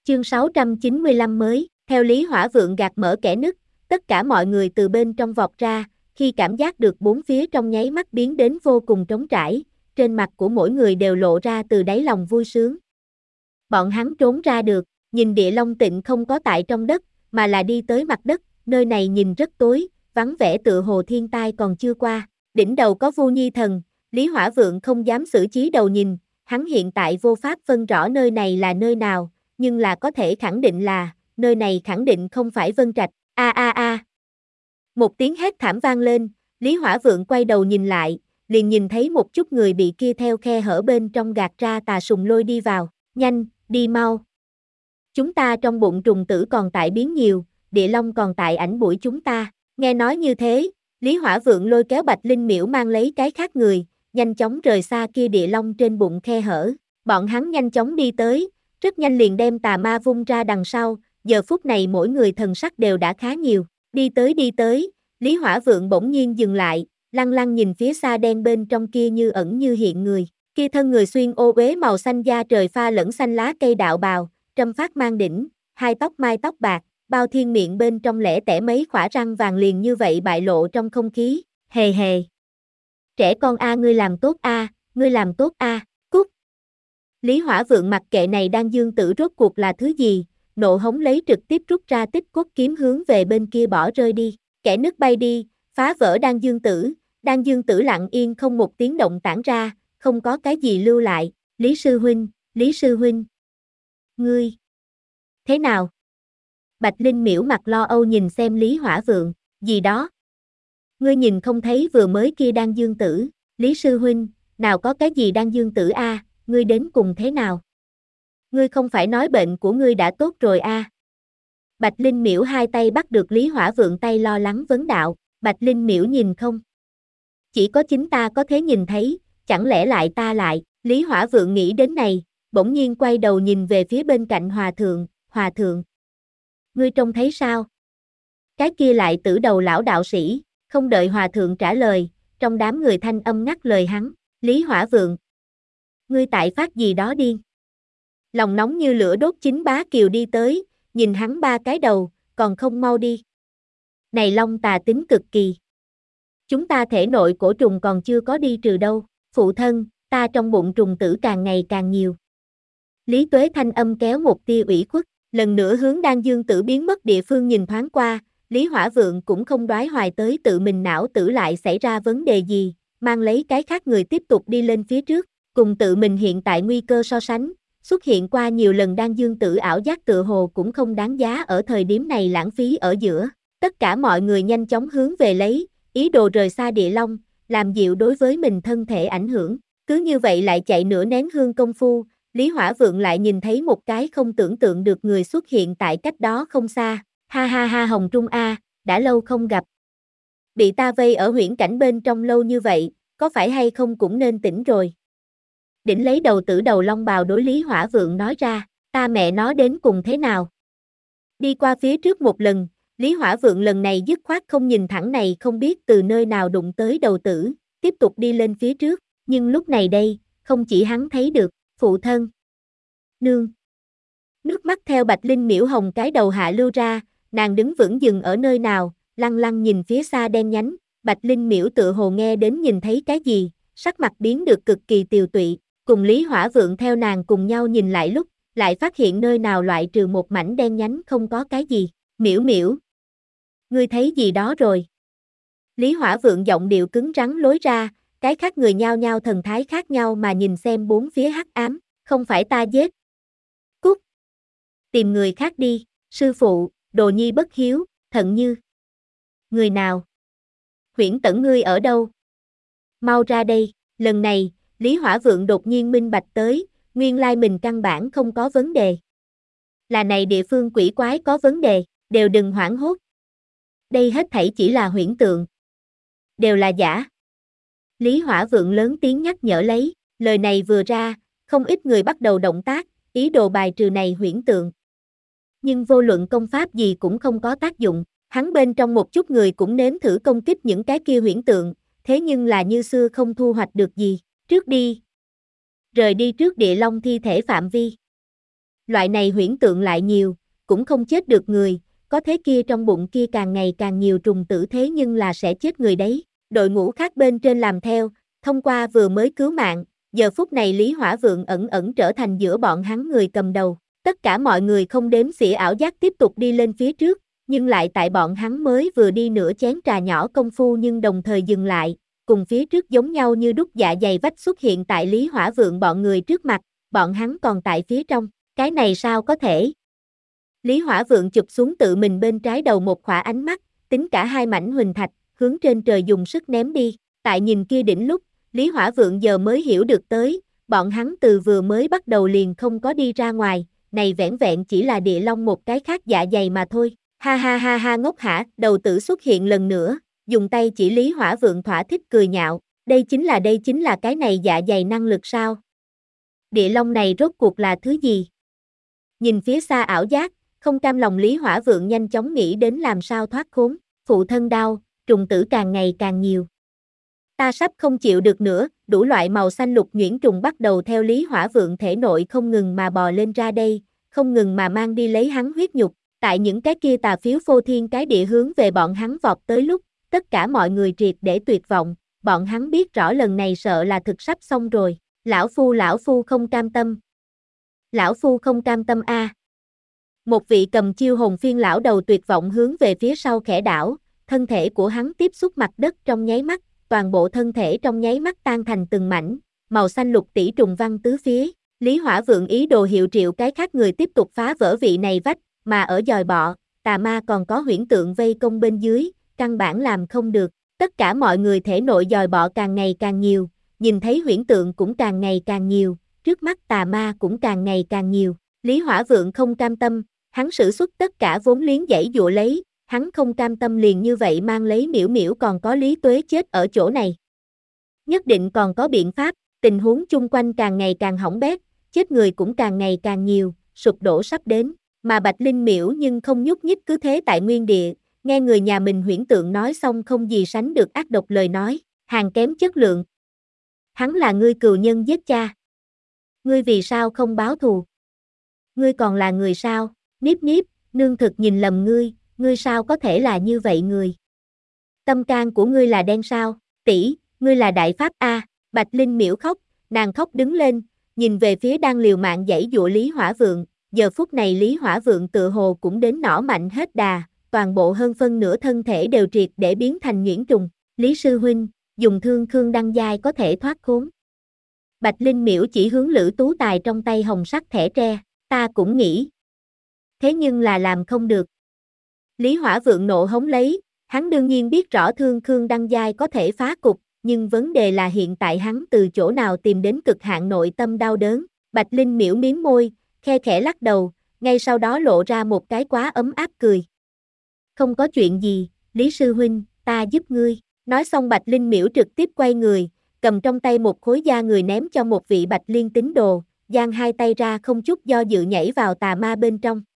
Chương 695 mới, theo Lý Hỏa Vượng gạt mở kẽ nứt, tất cả mọi người từ bên trong vọt ra, khi cảm giác được bốn phía trong nháy mắt biến đến vô cùng trống trải, trên mặt của mỗi người đều lộ ra từ đáy lòng vui sướng. Bọn hắn trốn ra được, nhìn Địa Long Tịnh không có tại trong đất, mà là đi tới mặt đất, nơi này nhìn rất tối, vắng vẻ tựa hồ thiên tai còn chưa qua, đỉnh đầu có Vu Nhi Thần, Lý Hỏa Vượng không dám xử trí đầu nhìn, hắn hiện tại vô pháp phân rõ nơi này là nơi nào, nhưng là có thể khẳng định là, nơi này khẳng định không phải Vân Trạch, a. Một tiếng hét thảm vang lên, Lý Hỏa Vượng quay đầu nhìn lại, liền nhìn thấy một chút người bị kia theo khe hở bên trong gạt ra tà sùng lôi đi vào, nhanh, đi mau. Chúng ta trong bụng trùng tử còn tại biến nhiều, Địa Long còn tại ảnh bụi chúng ta, nghe nói như thế, Lý Hỏa Vượng lôi kéo Bạch Linh Miễu mang lấy cái khác người, nhanh chóng rời xa kia Địa Long trên bụng khe hở, bọn hắn nhanh chóng đi tới, rất nhanh liền đem tà ma vung ra đằng sau, giờ phút này mỗi người thần sắc đều đã khá nhiều, đi tới, Lý Hỏa Vượng bỗng nhiên dừng lại, lăng lăng nhìn phía xa đen bên trong kia như ẩn như hiện người, kia thân người xuyên ô uế màu xanh da trời pha lẫn xanh lá cây đạo bào, trâm phát mang đỉnh, hai tóc mai tóc bạc, bao thiên miệng bên trong lẻ tẻ mấy khỏa răng vàng liền như vậy bại lộ trong không khí, hề hề. Trẻ con a ngươi làm tốt a, ngươi làm tốt a, cút. Lý Hỏa Vượng mặc kệ này đang dương tử rốt cuộc là thứ gì, nộ hống lấy trực tiếp rút ra tích cốt kiếm hướng về bên kia bỏ rơi đi, kẻ nứt bay đi, phá vỡ đan dương tử lặng yên không một tiếng động tản ra, không có cái gì lưu lại, Lý sư huynh, ngươi, thế nào? Bạch Linh Miễu mặt lo âu nhìn xem Lý Hỏa Vượng, gì đó? Ngươi nhìn không thấy vừa mới kia đan dương tử, Lý sư huynh, nào có cái gì đan dương tử a, ngươi đến cùng thế nào? Ngươi không phải nói bệnh của ngươi đã tốt rồi a? Bạch Linh Miễu hai tay bắt được Lý Hỏa Vượng tay lo lắng vấn đạo, Bạch Linh Miễu nhìn không? Chỉ có chính ta có thể nhìn thấy, chẳng lẽ lại ta lại, Lý Hỏa Vượng nghĩ đến này, bỗng nhiên quay đầu nhìn về phía bên cạnh Hòa Thượng. Ngươi trông thấy sao? Cái kia lại tử đầu lão đạo sĩ, không đợi Hòa Thượng trả lời, trong đám người thanh âm ngắt lời hắn, Lý Hỏa Vượng. Ngươi tại phát gì đó điên? Lòng nóng như lửa đốt chính Bá Kiều đi tới, nhìn hắn ba cái đầu, còn không mau đi. Này long tà tính cực kỳ. Chúng ta thể nội cổ trùng còn chưa có đi trừ đâu, phụ thân, ta trong bụng trùng tử càng ngày càng nhiều. Lý Tuế thanh âm kéo một tia ủy khuất, lần nữa hướng đan dương tử biến mất địa phương nhìn thoáng qua, Lý Hỏa Vượng cũng không đoái hoài tới tự mình não tử lại xảy ra vấn đề gì, mang lấy cái khác người tiếp tục đi lên phía trước, cùng tự mình hiện tại nguy cơ so sánh, xuất hiện qua nhiều lần đan dương tử ảo giác tựa hồ cũng không đáng giá ở thời điểm này lãng phí ở giữa, tất cả mọi người nhanh chóng hướng về lấy, ý đồ rời xa Địa Long, làm dịu đối với mình thân thể ảnh hưởng, cứ như vậy lại chạy nửa nén hương công phu, Lý Hỏa Vượng lại nhìn thấy một cái không tưởng tượng được người xuất hiện tại cách đó không xa, ha Hồng Trung A, đã lâu không gặp. Bị ta vây ở huyễn cảnh bên trong lâu như vậy, có phải hay không cũng nên tỉnh rồi. Đỉnh lấy đầu tử đầu long bào đối Lý Hỏa Vượng nói ra, ta mẹ nó đến cùng thế nào? Đi qua phía trước một lần, Lý Hỏa Vượng lần này dứt khoát không nhìn thẳng này không biết từ nơi nào đụng tới đầu tử, tiếp tục đi lên phía trước, nhưng lúc này đây, không chỉ hắn thấy được, phụ thân. Nương. Nước mắt theo Bạch Linh Miễu Hồng cái đầu hạ lưu ra, nàng đứng vững dừng ở nơi nào, lăng lăng nhìn phía xa đen nhánh, Bạch Linh Miễu tựa hồ nghe đến nhìn thấy cái gì, sắc mặt biến được cực kỳ tiều tụy, cùng Lý Hỏa Vượng theo nàng cùng nhau nhìn lại lúc, lại phát hiện nơi nào loại trừ một mảnh đen nhánh không có cái gì, Miễu. Ngươi thấy gì đó rồi? Lý Hỏa Vượng giọng điệu cứng rắn lối ra, cái khác người nhao nhao thần thái khác nhau mà nhìn xem bốn phía hắc ám, không phải ta giết. Cút. Tìm người khác đi, sư phụ, đồ nhi bất hiếu, Thận Như. Người nào? Huyễn Tẩn ngươi ở đâu? Mau ra đây, lần này, Lý Hỏa Vượng đột nhiên minh bạch tới, nguyên lai mình căn bản không có vấn đề. Là này địa phương quỷ quái có vấn đề, đều đừng hoảng hốt. Đây hết thảy chỉ là huyễn tượng. Đều là giả. Lý Hỏa Vượng lớn tiếng nhắc nhở lấy, lời này vừa ra, không ít người bắt đầu động tác, ý đồ bài trừ này huyễn tượng. Nhưng vô luận công pháp gì cũng không có tác dụng, hắn bên trong một chút người cũng nếm thử công kích những cái kia huyễn tượng, thế nhưng là như xưa không thu hoạch được gì, trước đi. Rời đi trước Địa Long thi thể phạm vi. Loại này huyễn tượng lại nhiều, cũng không chết được người, có thế kia trong bụng kia càng ngày càng nhiều trùng tử thế nhưng là sẽ chết người đấy. Đội ngũ khác bên trên làm theo, thông qua vừa mới cứu mạng, giờ phút này Lý Hỏa Vượng ẩn ẩn trở thành giữa bọn hắn người cầm đầu. Tất cả mọi người không đếm xỉa ảo giác tiếp tục đi lên phía trước, nhưng lại tại bọn hắn mới vừa đi nửa chén trà nhỏ công phu nhưng đồng thời dừng lại, cùng phía trước giống nhau như đúc dạ dày vách xuất hiện tại Lý Hỏa Vượng bọn người trước mặt, bọn hắn còn tại phía trong, cái này sao có thể? Lý Hỏa Vượng chụp xuống tự mình bên trái đầu một khỏa ánh mắt, tính cả hai mảnh huỳnh thạch, hướng trên trời dùng sức ném đi, tại nhìn kia đỉnh lúc, Lý Hỏa Vượng giờ mới hiểu được tới, bọn hắn từ vừa mới bắt đầu liền không có đi ra ngoài, này vẻn vẹn chỉ là địa long một cái khác dạ dày mà thôi. Ha ha ha ha ngốc hả, đầu tử xuất hiện lần nữa, dùng tay chỉ Lý Hỏa Vượng thỏa thích cười nhạo, đây chính là cái này dạ dày năng lực sao? Địa long này rốt cuộc là thứ gì? Nhìn phía xa ảo giác, không cam lòng Lý Hỏa Vượng nhanh chóng nghĩ đến làm sao thoát khốn, phụ thân đau, trùng tử càng ngày càng nhiều. Ta sắp không chịu được nữa, đủ loại màu xanh lục nhuyễn trùng bắt đầu theo Lý Hỏa Vượng thể nội không ngừng mà bò lên ra đây, không ngừng mà mang đi lấy hắn huyết nhục, tại những cái kia tà phiếu phô thiên cái địa hướng về bọn hắn vọt tới lúc, tất cả mọi người triệt để tuyệt vọng, bọn hắn biết rõ lần này sợ là thực sắp xong rồi, lão phu không cam tâm. Lão phu không cam tâm a. Một vị cầm chiêu hồn phiên lão đầu tuyệt vọng hướng về phía sau khẽ đảo, thân thể của hắn tiếp xúc mặt đất trong nháy mắt, toàn bộ thân thể trong nháy mắt tan thành từng mảnh, màu xanh lục tỷ trùng văng tứ phía. Lý Hỏa Vượng ý đồ hiệu triệu cái khác người tiếp tục phá vỡ vị này vách, mà ở dòi bọ, tà ma còn có huyễn tượng vây công bên dưới, căn bản làm không được. Tất cả mọi người thể nội dòi bọ càng ngày càng nhiều, nhìn thấy huyễn tượng cũng càng ngày càng nhiều, trước mắt tà ma cũng càng ngày càng nhiều. Lý Hỏa Vượng không cam tâm, hắn sử xuất tất cả vốn liếng dãy dụa lấy, hắn không cam tâm liền như vậy mang lấy Miễu Miễu còn có Lý Tuế chết ở chỗ này. Nhất định còn có biện pháp, tình huống chung quanh càng ngày càng hỏng bét, chết người cũng càng ngày càng nhiều, sụp đổ sắp đến, mà Bạch Linh Miễu nhưng không nhúc nhích cứ thế tại nguyên địa, nghe người nhà mình huyễn tượng nói xong không gì sánh được ác độc lời nói, hàng kém chất lượng. Hắn là ngươi cừu nhân giết cha. Ngươi vì sao không báo thù? Ngươi còn là người sao? Niếp niếp, nương thực nhìn lầm ngươi sao có thể là như vậy người? Tâm can của ngươi là đen sao? Tỷ, ngươi là đại pháp a. Bạch Linh Miễu khóc, nàng khóc đứng lên, nhìn về phía đang liều mạng giãy giụa Lý Hỏa Vượng, giờ phút này Lý Hỏa Vượng tựa hồ cũng đến nỏ mạnh hết đà, toàn bộ hơn phân nửa thân thể đều triệt để biến thành nhuyễn trùng. Lý sư huynh, dùng thương khương đăng giai có thể thoát khốn. Bạch Linh Miễu chỉ hướng Lữ Tú Tài trong tay hồng sắc thẻ tre, ta cũng nghĩ. Thế nhưng là làm không được. Lý Hỏa Vượng nộ hống lấy, hắn đương nhiên biết rõ thương khương đăng giai có thể phá cục, nhưng vấn đề là hiện tại hắn từ chỗ nào tìm đến cực hạn nội tâm đau đớn. Bạch Linh Miễu miếm môi, khe khẽ lắc đầu, ngay sau đó lộ ra một cái quá ấm áp cười. Không có chuyện gì, Lý sư huynh, ta giúp ngươi. Nói xong Bạch Linh Miễu trực tiếp quay người, cầm trong tay một khối da người ném cho một vị Bạch Liên tín đồ, giang hai tay ra không chút do dự nhảy vào tà ma bên trong.